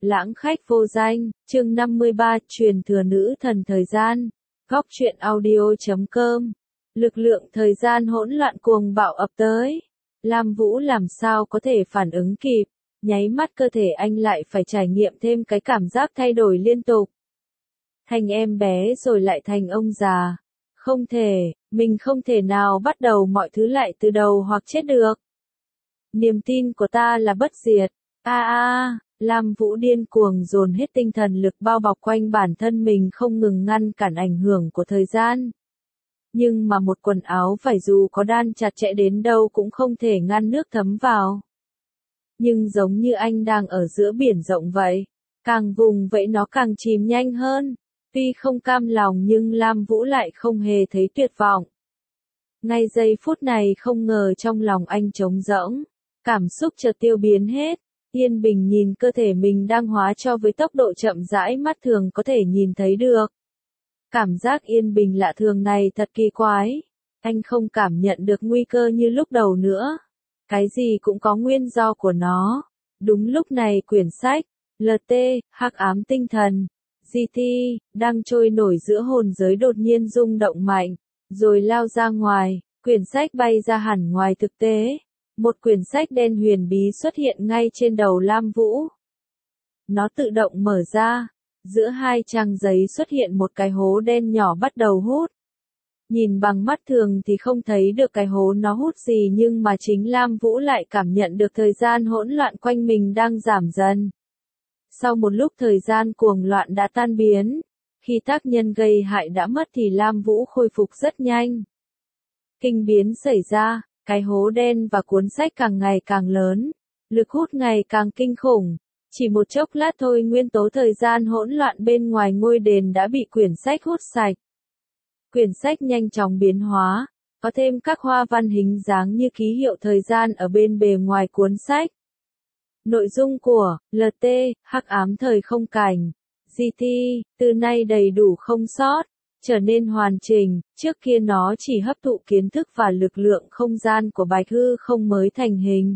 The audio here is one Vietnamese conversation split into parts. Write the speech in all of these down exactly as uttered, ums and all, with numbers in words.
Lãng khách vô danh, chương năm mươi ba, truyền thừa nữ thần thời gian. Góc truyện audio chấm com. Lực lượng thời gian hỗn loạn cuồng bạo ập tới. Lam Vũ làm sao có thể phản ứng kịp, nháy mắt cơ thể anh lại phải trải nghiệm thêm cái cảm giác thay đổi liên tục. Thành em bé rồi lại thành ông già. Không thể, mình không thể nào bắt đầu mọi thứ lại từ đầu hoặc chết được. Niềm tin của ta là bất diệt. A a, Lam Vũ điên cuồng dồn hết tinh thần lực bao bọc quanh bản thân mình không ngừng ngăn cản ảnh hưởng của thời gian. Nhưng mà một quần áo vải dù có đan chặt chẽ đến đâu cũng không thể ngăn nước thấm vào. Nhưng giống như anh đang ở giữa biển rộng vậy, càng vùng vẫy nó càng chìm nhanh hơn. Tuy không cam lòng nhưng Lam Vũ lại không hề thấy tuyệt vọng. Ngay giây phút này không ngờ trong lòng anh trống rỗng, cảm xúc chợt tiêu biến hết. Yên bình nhìn cơ thể mình đang hóa cho với tốc độ chậm rãi mắt thường có thể nhìn thấy được. Cảm giác yên bình lạ thường này thật kỳ quái. Anh không cảm nhận được nguy cơ như lúc đầu nữa. Cái gì cũng có nguyên do của nó. Đúng lúc này quyển sách, lờ tê, Hắc ám tinh thần, giê tê, đang trôi nổi giữa hồn giới đột nhiên rung động mạnh, rồi lao ra ngoài, quyển sách bay ra hẳn ngoài thực tế. Một quyển sách đen huyền bí xuất hiện ngay trên đầu Lam Vũ. Nó tự động mở ra, giữa hai trang giấy xuất hiện một cái hố đen nhỏ bắt đầu hút. Nhìn bằng mắt thường thì không thấy được cái hố nó hút gì nhưng mà chính Lam Vũ lại cảm nhận được thời gian hỗn loạn quanh mình đang giảm dần. Sau một lúc thời gian cuồng loạn đã tan biến, khi tác nhân gây hại đã mất thì Lam Vũ khôi phục rất nhanh. Kinh biến xảy ra. Cái hố đen và cuốn sách càng ngày càng lớn, lực hút ngày càng kinh khủng. Chỉ một chốc lát thôi nguyên tố thời gian hỗn loạn bên ngoài ngôi đền đã bị quyển sách hút sạch. Quyển sách nhanh chóng biến hóa, có thêm các hoa văn hình dáng như ký hiệu thời gian ở bên bề ngoài cuốn sách. Nội dung của lờ tê, Hắc ám thời không cảnh, giê tê, từ nay đầy đủ không sót. Trở nên hoàn chỉnh, trước kia nó chỉ hấp thụ kiến thức và lực lượng không gian của bạch hư không mới thành hình.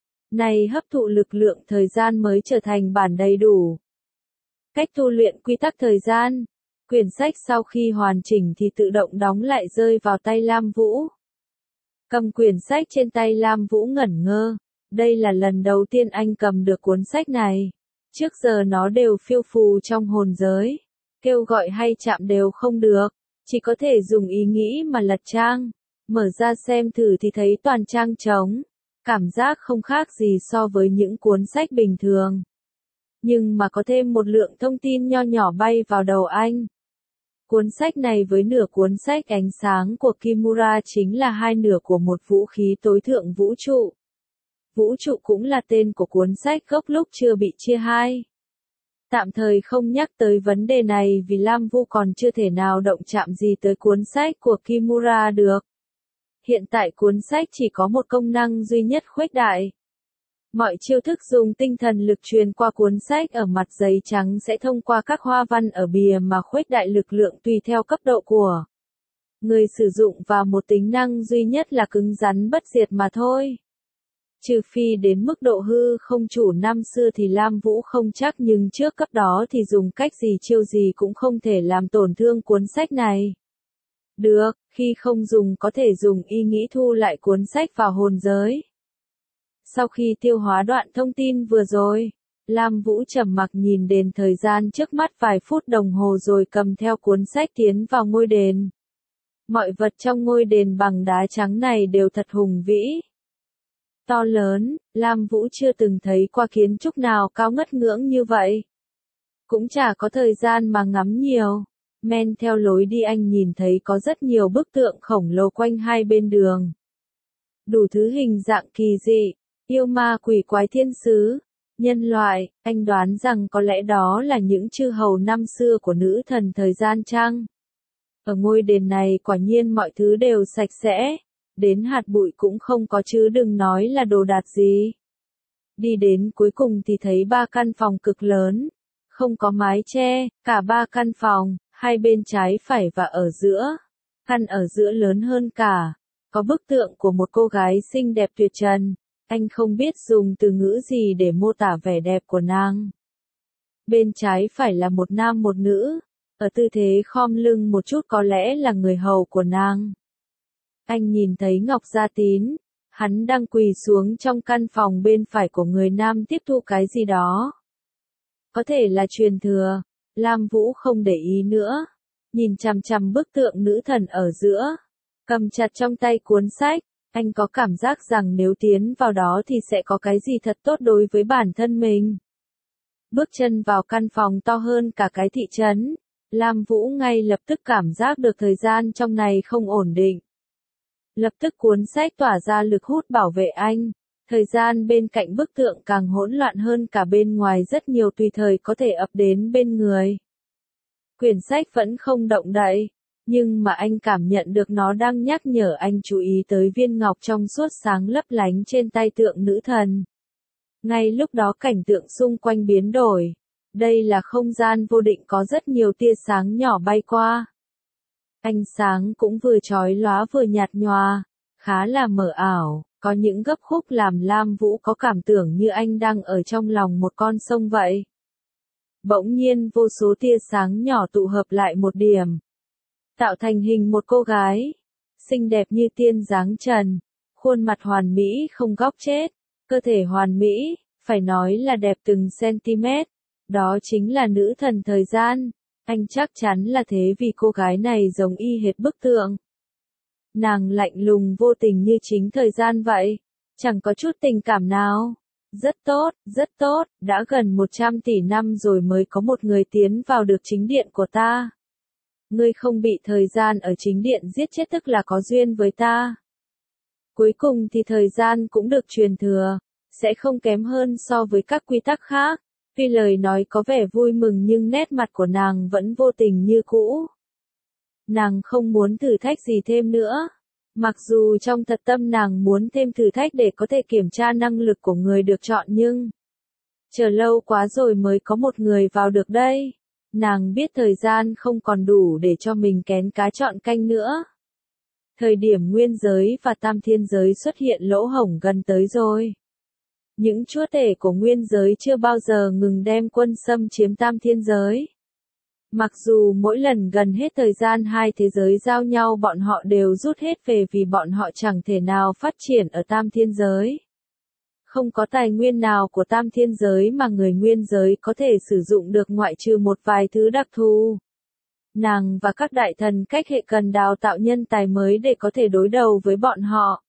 Này hấp thụ lực lượng thời gian mới trở thành bản đầy đủ. Cách tu luyện quy tắc thời gian. Quyển sách sau khi hoàn chỉnh thì tự động đóng lại rơi vào tay Lam Vũ. Cầm quyển sách trên tay Lam Vũ ngẩn ngơ. Đây là lần đầu tiên anh cầm được cuốn sách này. Trước giờ nó đều phiêu phù trong hồn giới. Kêu gọi hay chạm đều không được, chỉ có thể dùng ý nghĩ mà lật trang. Mở ra xem thử thì thấy toàn trang trống, cảm giác không khác gì so với những cuốn sách bình thường. Nhưng mà có thêm một lượng thông tin nho nhỏ bay vào đầu anh. Cuốn sách này với nửa cuốn sách ánh sáng của Kimura chính là hai nửa của một vũ khí tối thượng vũ trụ. Vũ trụ cũng là tên của cuốn sách gốc lúc chưa bị chia hai. Tạm thời không nhắc tới vấn đề này vì Lam Vũ còn chưa thể nào động chạm gì tới cuốn sách của Kimura được. Hiện tại cuốn sách chỉ có một công năng duy nhất khuếch đại. Mọi chiêu thức dùng tinh thần lực truyền qua cuốn sách ở mặt giấy trắng sẽ thông qua các hoa văn ở bìa mà khuếch đại lực lượng tùy theo cấp độ của người sử dụng và một tính năng duy nhất là cứng rắn bất diệt mà thôi. Trừ phi đến mức độ hư không chủ năm xưa thì Lam Vũ không chắc nhưng trước cấp đó thì dùng cách gì chiêu gì cũng không thể làm tổn thương cuốn sách này. Được, khi không dùng có thể dùng ý nghĩ thu lại cuốn sách vào hồn giới. Sau khi tiêu hóa đoạn thông tin vừa rồi, Lam Vũ trầm mặc nhìn đền thời gian trước mắt vài phút đồng hồ rồi cầm theo cuốn sách tiến vào ngôi đền. Mọi vật trong ngôi đền bằng đá trắng này đều thật hùng vĩ. To lớn, Lam Vũ chưa từng thấy qua kiến trúc nào cao ngất ngưỡng như vậy. Cũng chả có thời gian mà ngắm nhiều. Men theo lối đi anh nhìn thấy có rất nhiều bức tượng khổng lồ quanh hai bên đường. Đủ thứ hình dạng kỳ dị, yêu ma quỷ quái thiên sứ, nhân loại, anh đoán rằng có lẽ đó là những chư hầu năm xưa của nữ thần thời gian chăng? Ở ngôi đền này quả nhiên mọi thứ đều sạch sẽ. Đến hạt bụi cũng không có chứ đừng nói là đồ đạc gì. Đi đến cuối cùng thì thấy ba căn phòng cực lớn, không có mái che, cả ba căn phòng, hai bên trái phải và ở giữa. Căn ở giữa lớn hơn cả, có bức tượng của một cô gái xinh đẹp tuyệt trần, anh không biết dùng từ ngữ gì để mô tả vẻ đẹp của nàng. Bên trái phải là một nam một nữ, ở tư thế khom lưng một chút có lẽ là người hầu của nàng. Anh nhìn thấy Ngọc Gia Tín, hắn đang quỳ xuống trong căn phòng bên phải của người nam tiếp thu cái gì đó. Có thể là truyền thừa, Lam Vũ không để ý nữa, nhìn chằm chằm bức tượng nữ thần ở giữa, cầm chặt trong tay cuốn sách, anh có cảm giác rằng nếu tiến vào đó thì sẽ có cái gì thật tốt đối với bản thân mình. Bước chân vào căn phòng to hơn cả cái thị trấn, Lam Vũ ngay lập tức cảm giác được thời gian trong này không ổn định. Lập tức cuốn sách tỏa ra lực hút bảo vệ anh, thời gian bên cạnh bức tượng càng hỗn loạn hơn cả bên ngoài rất nhiều tùy thời có thể ập đến bên người. Quyển sách vẫn không động đậy, nhưng mà anh cảm nhận được nó đang nhắc nhở anh chú ý tới viên ngọc trong suốt sáng lấp lánh trên tay tượng nữ thần. Ngay lúc đó cảnh tượng xung quanh biến đổi. Đây là không gian vô định có rất nhiều tia sáng nhỏ bay qua. Ánh sáng cũng vừa chói lóa vừa nhạt nhòa, khá là mờ ảo, có những gấp khúc làm Lam Vũ có cảm tưởng như anh đang ở trong lòng một con sông vậy. Bỗng nhiên vô số tia sáng nhỏ tụ hợp lại một điểm, tạo thành hình một cô gái, xinh đẹp như tiên dáng trần, khuôn mặt hoàn mỹ không góc chết, cơ thể hoàn mỹ, phải nói là đẹp từng cm. Đó chính là nữ thần thời gian, anh chắc chắn là thế vì cô gái này giống y hệt bức tượng. Nàng lạnh lùng vô tình như chính thời gian vậy, chẳng có chút tình cảm nào. Rất tốt, rất tốt, đã gần một trăm tỷ năm rồi mới có một người tiến vào được chính điện của ta. Ngươi không bị thời gian ở chính điện giết chết tức là có duyên với ta. Cuối cùng thì thời gian cũng được truyền thừa, sẽ không kém hơn so với các quy tắc khác. Tuy lời nói có vẻ vui mừng nhưng nét mặt của nàng vẫn vô tình như cũ. Nàng không muốn thử thách gì thêm nữa. Mặc dù trong thật tâm nàng muốn thêm thử thách để có thể kiểm tra năng lực của người được chọn nhưng chờ lâu quá rồi mới có một người vào được đây. Nàng biết thời gian không còn đủ để cho mình kén cá chọn canh nữa. Thời điểm nguyên giới và tam thiên giới xuất hiện lỗ hổng gần tới rồi. Những chúa tể của nguyên giới chưa bao giờ ngừng đem quân xâm chiếm tam thiên giới. Mặc dù mỗi lần gần hết thời gian hai thế giới giao nhau bọn họ đều rút hết về vì bọn họ chẳng thể nào phát triển ở tam thiên giới. Không có tài nguyên nào của tam thiên giới mà người nguyên giới có thể sử dụng được ngoại trừ một vài thứ đặc thù. Nàng và các đại thần cách hệ cần đào tạo nhân tài mới để có thể đối đầu với bọn họ.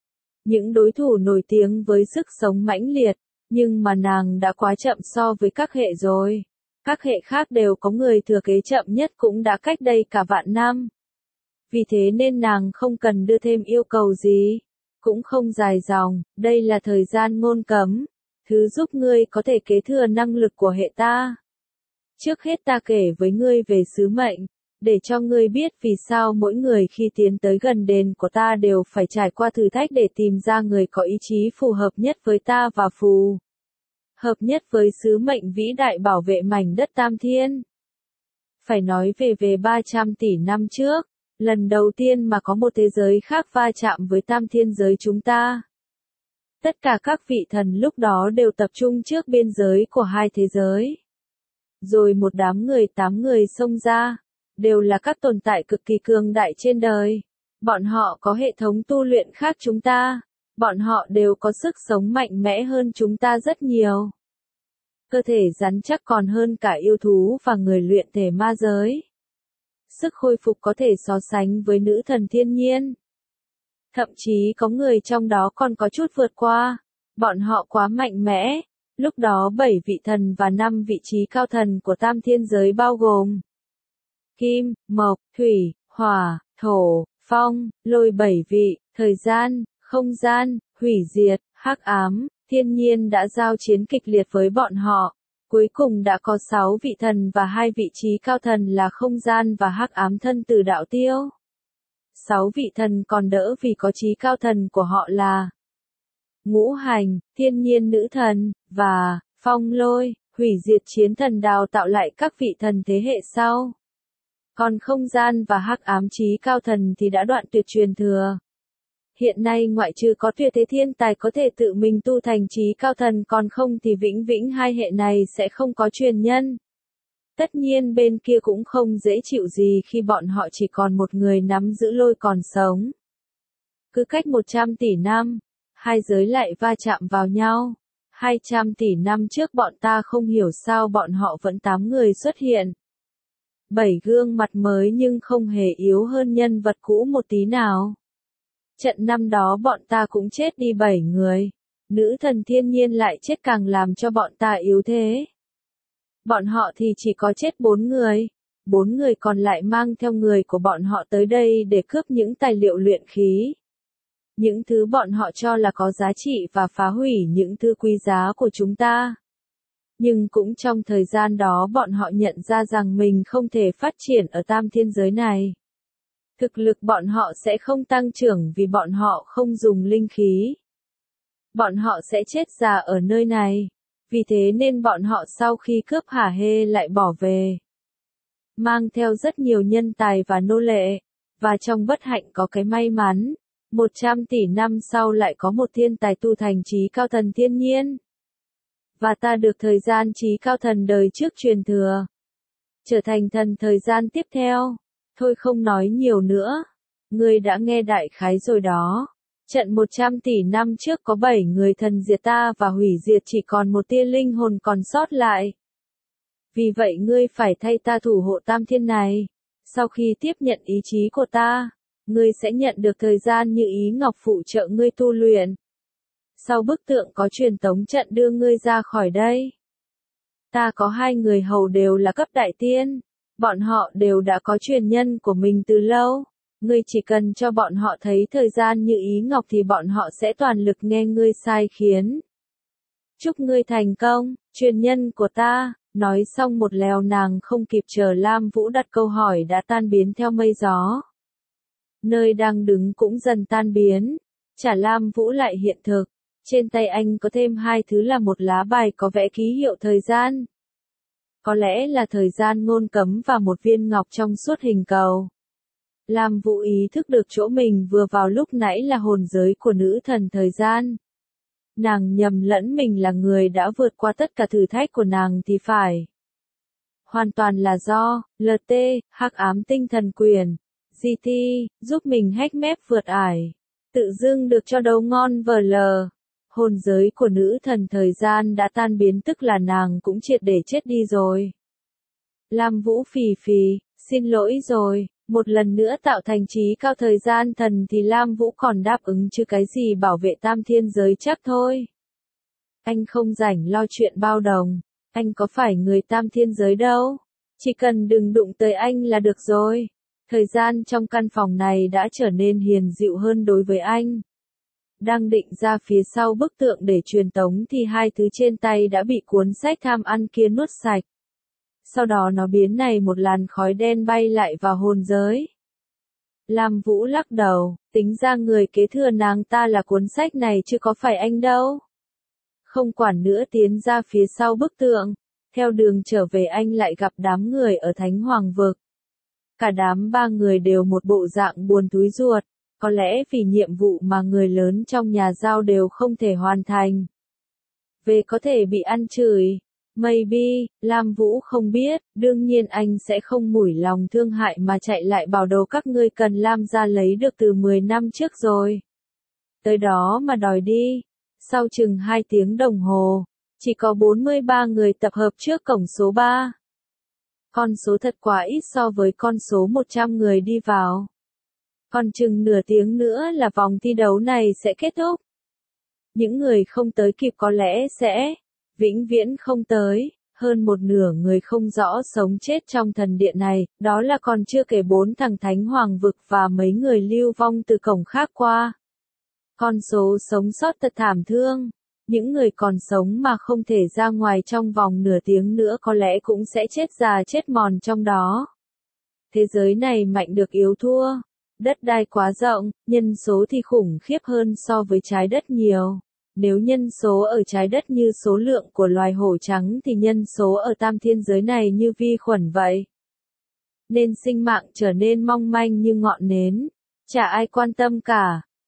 Những đối thủ nổi tiếng với sức sống mãnh liệt, nhưng mà nàng đã quá chậm so với các hệ rồi. Các hệ khác đều có người thừa kế chậm nhất cũng đã cách đây cả vạn năm. Vì thế nên nàng không cần đưa thêm yêu cầu gì, cũng không dài dòng, đây là thời gian ngôn cấm, thứ giúp ngươi có thể kế thừa năng lực của hệ ta. Trước hết ta kể với ngươi về sứ mệnh, để cho ngươi biết vì sao mỗi người khi tiến tới gần đền của ta đều phải trải qua thử thách để tìm ra người có ý chí phù hợp nhất với ta và phù hợp nhất với sứ mệnh vĩ đại bảo vệ mảnh đất Tam Thiên. Phải nói về về ba trăm tỷ năm trước, lần đầu tiên mà có một thế giới khác va chạm với Tam Thiên giới chúng ta. Tất cả các vị thần lúc đó đều tập trung trước biên giới của hai thế giới. Rồi một đám người tám người xông ra, đều là các tồn tại cực kỳ cường đại trên đời. Bọn họ có hệ thống tu luyện khác chúng ta. Bọn họ đều có sức sống mạnh mẽ hơn chúng ta rất nhiều. Cơ thể rắn chắc còn hơn cả yêu thú và người luyện thể ma giới. Sức khôi phục có thể so sánh với nữ thần thiên nhiên. Thậm chí có người trong đó còn có chút vượt qua. Bọn họ quá mạnh mẽ. Lúc đó bảy vị thần và năm vị trí cao thần của tam thiên giới bao gồm Kim, Mộc, Thủy, Hỏa, Thổ, Phong, Lôi bảy vị, thời gian, không gian, hủy diệt, hắc ám, thiên nhiên đã giao chiến kịch liệt với bọn họ. Cuối cùng đã có sáu vị thần và hai vị trí cao thần là không gian và hắc ám thân từ đạo tiêu. Sáu vị thần còn đỡ vì có trí cao thần của họ là Ngũ Hành, thiên nhiên nữ thần, và Phong Lôi, hủy diệt chiến thần đào tạo lại các vị thần thế hệ sau. Còn không gian và hắc ám trí cao thần thì đã đoạn tuyệt truyền thừa. Hiện nay ngoại trừ có tuyệt thế thiên tài có thể tự mình tu thành trí cao thần, còn không thì vĩnh viễn hai hệ này sẽ không có truyền nhân. Tất nhiên bên kia cũng không dễ chịu gì khi bọn họ chỉ còn một người nắm giữ lôi còn sống. Cứ cách một trăm tỷ năm, hai giới lại va chạm vào nhau. hai trăm tỷ năm trước bọn ta không hiểu sao bọn họ vẫn tám người xuất hiện. Bảy gương mặt mới nhưng không hề yếu hơn nhân vật cũ một tí nào. Trận năm đó bọn ta cũng chết đi bảy người. Nữ thần thiên nhiên lại chết càng làm cho bọn ta yếu thế. Bọn họ thì chỉ có chết bốn người. Bốn người còn lại mang theo người của bọn họ tới đây để cướp những tài liệu luyện khí. Những thứ bọn họ cho là có giá trị và phá hủy những thứ quý giá của chúng ta. Nhưng cũng trong thời gian đó bọn họ nhận ra rằng mình không thể phát triển ở tam thiên giới này. Thực lực bọn họ sẽ không tăng trưởng vì bọn họ không dùng linh khí. Bọn họ sẽ chết già ở nơi này. Vì thế nên bọn họ sau khi cướp Hà Hê lại bỏ về. Mang theo rất nhiều nhân tài và nô lệ. Và trong bất hạnh có cái may mắn. Một trăm tỷ năm sau lại có một thiên tài tu thành trí cao thần thiên nhiên. Và ta được thời gian trí cao thần đời trước truyền thừa. Trở thành thần thời gian tiếp theo. Thôi không nói nhiều nữa. Ngươi đã nghe đại khái rồi đó. Trận một trăm tỷ năm trước có bảy người thần diệt ta và hủy diệt chỉ còn một tia linh hồn còn sót lại. Vì vậy ngươi phải thay ta thủ hộ tam thiên này. Sau khi tiếp nhận ý chí của ta, ngươi sẽ nhận được thời gian như ý ngọc phụ trợ ngươi tu luyện. Sau bức tượng có truyền tống trận đưa ngươi ra khỏi đây. Ta có hai người hầu đều là cấp đại tiên. Bọn họ đều đã có truyền nhân của mình từ lâu. Ngươi chỉ cần cho bọn họ thấy thời gian như ý ngọc thì bọn họ sẽ toàn lực nghe ngươi sai khiến. Chúc ngươi thành công, truyền nhân của ta. Nói xong một lèo nàng không kịp chờ Lam Vũ đặt câu hỏi đã tan biến theo mây gió. Nơi đang đứng cũng dần tan biến. Chả Lam Vũ lại hiện thực. Trên tay anh có thêm hai thứ là một lá bài có vẽ ký hiệu thời gian. Có lẽ là thời gian ngôn cấm và một viên ngọc trong suốt hình cầu. Lam Vũ ý thức được chỗ mình vừa vào lúc nãy là hồn giới của nữ thần thời gian. Nàng nhầm lẫn mình là người đã vượt qua tất cả thử thách của nàng thì phải. Hoàn toàn là do, lờ tê, hắc ám tinh thần quyền, giê tê, giúp mình hack map vượt ải. Tự dưng được cho đấu ngon vờ lờ. Hồn giới của nữ thần thời gian đã tan biến tức là nàng cũng triệt để chết đi rồi. Lam Vũ phì phì, xin lỗi rồi, một lần nữa tạo thành trí cao thời gian thần thì Lam Vũ còn đáp ứng chứ cái gì bảo vệ tam thiên giới chắc thôi. Anh không rảnh lo chuyện bao đồng, anh có phải người tam thiên giới đâu, chỉ cần đừng đụng tới anh là được rồi. Thời gian trong căn phòng này đã trở nên hiền dịu hơn đối với anh. Đang định ra phía sau bức tượng để truyền tống thì hai thứ trên tay đã bị cuốn sách tham ăn kia nuốt sạch. Sau đó nó biến này một làn khói đen bay lại vào hồn giới. Lam Vũ lắc đầu, tính ra người kế thừa nàng ta là cuốn sách này chứ có phải anh đâu. Không quản nữa tiến ra phía sau bức tượng, theo đường trở về anh lại gặp đám người ở Thánh Hoàng Vực. Cả đám ba người đều một bộ dạng buồn túi ruột. Có lẽ vì nhiệm vụ mà người lớn trong nhà giao đều không thể hoàn thành. Về có thể bị ăn chửi. Maybe, Lam Vũ không biết, đương nhiên anh sẽ không mủi lòng thương hại mà chạy lại bảo đồ các ngươi cần Lam gia lấy được từ mười năm trước rồi. Tới đó mà đòi đi. Sau chừng hai tiếng đồng hồ, chỉ có bốn mươi ba người tập hợp trước cổng số ba. Con số thật quá ít so với con số một trăm người đi vào. Còn chừng nửa tiếng nữa là vòng thi đấu này sẽ kết thúc. Những người không tới kịp có lẽ sẽ vĩnh viễn không tới. Hơn một nửa người không rõ sống chết trong thần điện này, đó là còn chưa kể bốn thằng Thánh Hoàng Vực và mấy người lưu vong từ cổng khác qua. Con số sống sót thật thảm thương. Những người còn sống mà không thể ra ngoài trong vòng nửa tiếng nữa có lẽ cũng sẽ chết già chết mòn trong đó. Thế giới này mạnh được yếu thua. Đất đai quá rộng, nhân số thì khủng khiếp hơn so với trái đất nhiều. Nếu nhân số ở trái đất như số lượng của loài hổ trắng thì nhân số ở tam thiên giới này như vi khuẩn vậy. Nên sinh mạng trở nên mong manh như ngọn nến. Chả ai quan tâm cả.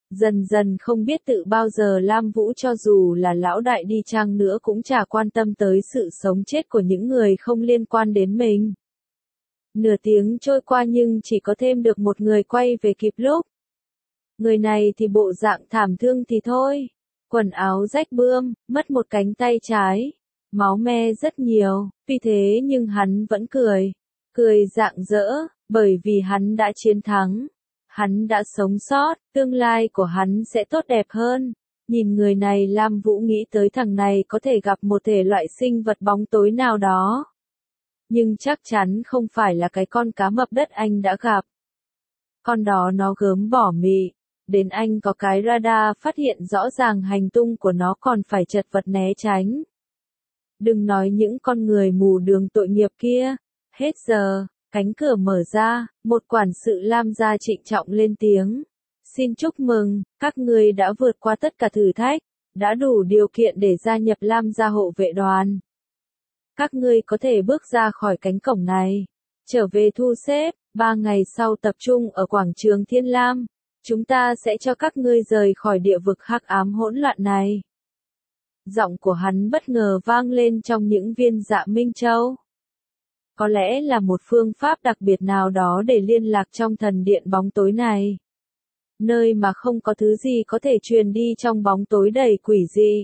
Dần dần không biết tự bao giờ Lam Vũ cho dù là lão đại đi chăng nữa cũng chả quan tâm tới sự sống chết của những người không liên quan đến mình. Nửa tiếng trôi qua nhưng chỉ có thêm được một người quay về kịp lúc. Người này thì bộ dạng thảm thương thì thôi. Quần áo rách bươm, mất một cánh tay trái. Máu me rất nhiều, vì thế nhưng hắn vẫn cười. Cười rạng rỡ, bởi vì hắn đã chiến thắng. Hắn đã sống sót, tương lai của hắn sẽ tốt đẹp hơn. Nhìn người này Lam Vũ nghĩ tới thằng này có thể gặp một thể loại sinh vật bóng tối nào đó. Nhưng chắc chắn không phải là cái con cá mập đất anh đã gặp. Con đó nó gớm bỏ mị. Đến anh có cái radar phát hiện rõ ràng hành tung của nó còn phải chật vật né tránh. Đừng nói những con người mù đường tội nghiệp kia. Hết giờ, cánh cửa mở ra, một quản sự Lam gia trịnh trọng lên tiếng. Xin chúc mừng, các ngươi đã vượt qua tất cả thử thách, đã đủ điều kiện để gia nhập Lam gia hộ vệ đoàn. Các ngươi có thể bước ra khỏi cánh cổng này, trở về thu xếp, ba ngày sau tập trung ở quảng trường Thiên Lam. Chúng ta sẽ cho các ngươi rời khỏi địa vực hắc ám hỗn loạn này. Giọng của hắn bất ngờ vang lên trong những viên dạ Minh Châu. Có lẽ là một phương pháp đặc biệt nào đó để liên lạc trong thần điện bóng tối này. Nơi mà không có thứ gì có thể truyền đi trong bóng tối đầy quỷ dị.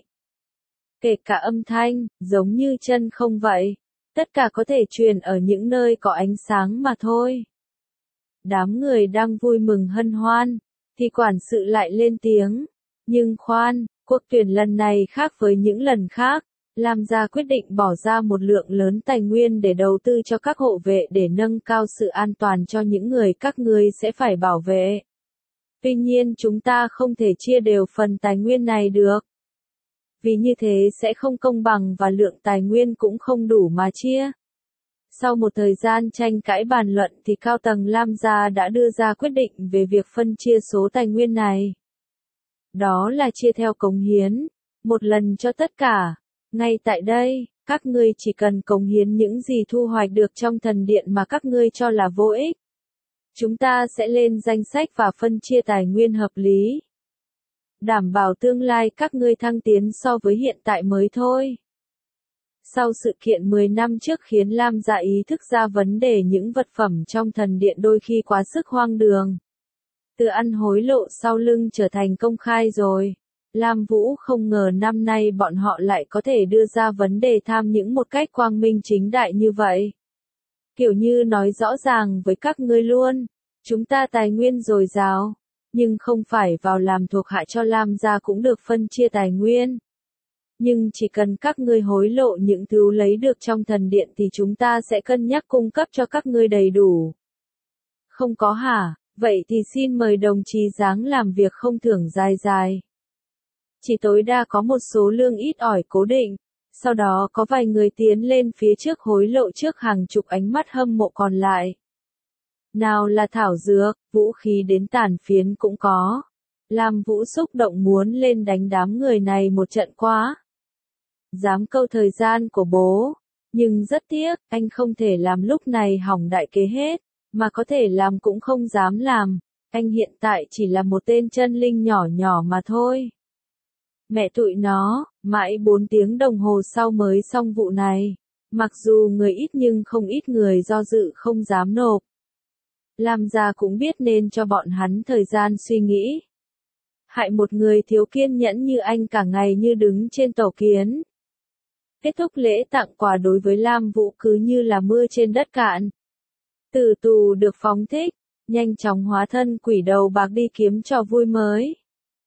Kể cả âm thanh, giống như chân không vậy. Tất cả có thể truyền ở những nơi có ánh sáng mà thôi. Đám người đang vui mừng hân hoan, thì quản sự lại lên tiếng. Nhưng khoan, cuộc tuyển lần này khác với những lần khác. Lam gia quyết định bỏ ra một lượng lớn tài nguyên để đầu tư cho các hộ vệ để nâng cao sự an toàn cho những người các ngươi sẽ phải bảo vệ. Tuy nhiên chúng ta không thể chia đều phần tài nguyên này được. Vì như thế sẽ không công bằng và lượng tài nguyên cũng không đủ mà chia. Sau một thời gian tranh cãi bàn luận thì cao tầng Lam gia đã đưa ra quyết định về việc phân chia số tài nguyên này. Đó là chia theo cống hiến, một lần cho tất cả. Ngay tại đây, các ngươi chỉ cần cống hiến những gì thu hoạch được trong thần điện mà các ngươi cho là vô ích. Chúng ta sẽ lên danh sách và phân chia tài nguyên hợp lý. Đảm bảo tương lai các ngươi thăng tiến so với hiện tại mới thôi. Sau sự kiện mười năm trước khiến Lam gia ý thức ra vấn đề những vật phẩm trong thần điện đôi khi quá sức hoang đường. Từ ăn hối lộ sau lưng trở thành công khai rồi. Lam Vũ không ngờ năm nay bọn họ lại có thể đưa ra vấn đề tham nhũng một cách quang minh chính đại như vậy. Kiểu như nói rõ ràng với các ngươi luôn, chúng ta tài nguyên dồi dào, nhưng không phải vào làm thuộc hạ cho Lam gia cũng được phân chia tài nguyên. Nhưng chỉ cần các ngươi hối lộ những thứ lấy được trong thần điện thì chúng ta sẽ cân nhắc cung cấp cho các ngươi đầy đủ. Không có hả? Vậy thì xin mời đồng chí giáng làm việc không thưởng dài dài. Chỉ tối đa có một số lương ít ỏi cố định, sau đó có vài người tiến lên phía trước hối lộ trước hàng chục ánh mắt hâm mộ còn lại. Nào là thảo dược, vũ khí đến tàn phiến cũng có. Lam Vũ xúc động muốn lên đánh đám người này một trận quá. Dám câu thời gian của bố, nhưng rất tiếc, anh không thể làm lúc này hỏng đại kế hết, mà có thể làm cũng không dám làm. Anh hiện tại chỉ là một tên chân linh nhỏ nhỏ mà thôi. Mẹ tụi nó, mãi bốn tiếng đồng hồ sau mới xong vụ này. Mặc dù người ít nhưng không ít người do dự không dám nộp. Lam gia cũng biết nên cho bọn hắn thời gian suy nghĩ. Hại một người thiếu kiên nhẫn như anh cả ngày như đứng trên tổ kiến. Kết thúc lễ tặng quà đối với Lam Vũ cứ như là mưa trên đất cạn. Tử tù được phóng thích, nhanh chóng hóa thân quỷ đầu bạc đi kiếm trò vui mới.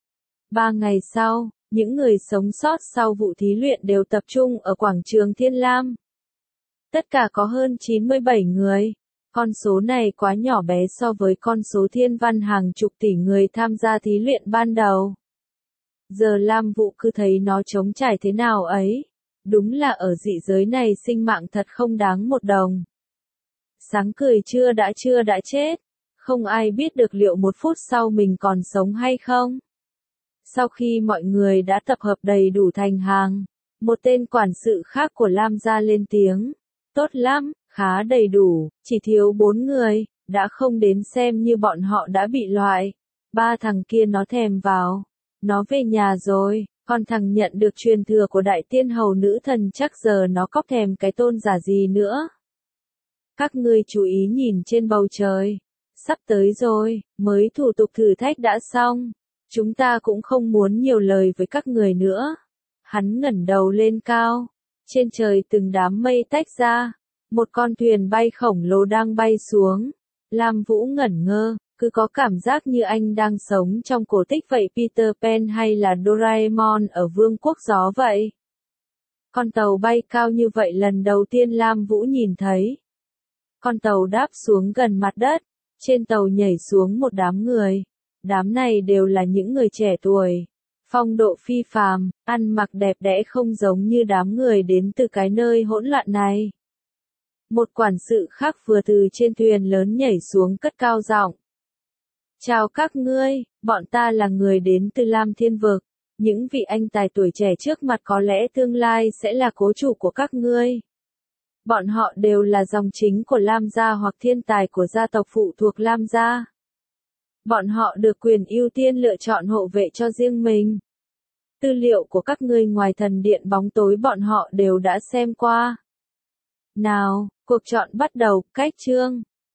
Ba ngày sau, những người sống sót sau vụ thí luyện đều tập trung ở quảng trường Thiên Lam. Tất cả có hơn chín mươi bảy người. Con số này quá nhỏ bé so với con số thiên văn hàng chục tỷ người tham gia thí luyện ban đầu. Giờ Lam Vũ cứ thấy nó trống trải thế nào ấy. Đúng là ở dị giới này sinh mạng thật không đáng một đồng. Sáng cười chưa đã chưa đã chết. Không ai biết được liệu một phút sau mình còn sống hay không. Sau khi mọi người đã tập hợp đầy đủ thành hàng, một tên quản sự khác của Lam gia lên tiếng. Tốt lắm, khá đầy đủ, chỉ thiếu bốn người, đã không đến xem như bọn họ đã bị loại. Ba thằng kia nó thèm vào. Nó về nhà rồi, còn thằng nhận được truyền thừa của đại tiên hầu nữ thần chắc giờ nó cóc thèm cái tôn giả gì nữa. Các ngươi chú ý nhìn trên bầu trời. Sắp tới rồi, mới thủ tục thử thách đã xong. Chúng ta cũng không muốn nhiều lời với các người nữa. Hắn ngẩng đầu lên cao. Trên trời từng đám mây tách ra. Một con thuyền bay khổng lồ đang bay xuống. Lam Vũ ngẩn ngơ, cứ có cảm giác như anh đang sống trong cổ tích vậy, Peter Pan hay là Doraemon ở vương quốc gió vậy. Con tàu bay cao như vậy lần đầu tiên Lam Vũ nhìn thấy. Con tàu đáp xuống gần mặt đất, trên tàu nhảy xuống một đám người. Đám này đều là những người trẻ tuổi, phong độ phi phàm, ăn mặc đẹp đẽ không giống như đám người đến từ cái nơi hỗn loạn này. Một quản sự khác vừa từ trên thuyền lớn nhảy xuống cất cao giọng. Chào các ngươi, bọn ta là người đến từ Lam Thiên Vực. Những vị anh tài tuổi trẻ trước mặt có lẽ tương lai sẽ là cố chủ của các ngươi. Bọn họ đều là dòng chính của Lam gia hoặc thiên tài của gia tộc phụ thuộc Lam gia. Bọn họ được quyền ưu tiên lựa chọn hộ vệ cho riêng mình. Tư liệu của các ngươi ngoài thần điện bóng tối bọn họ đều đã xem qua. Nào, cuộc chọn bắt đầu, cách chương.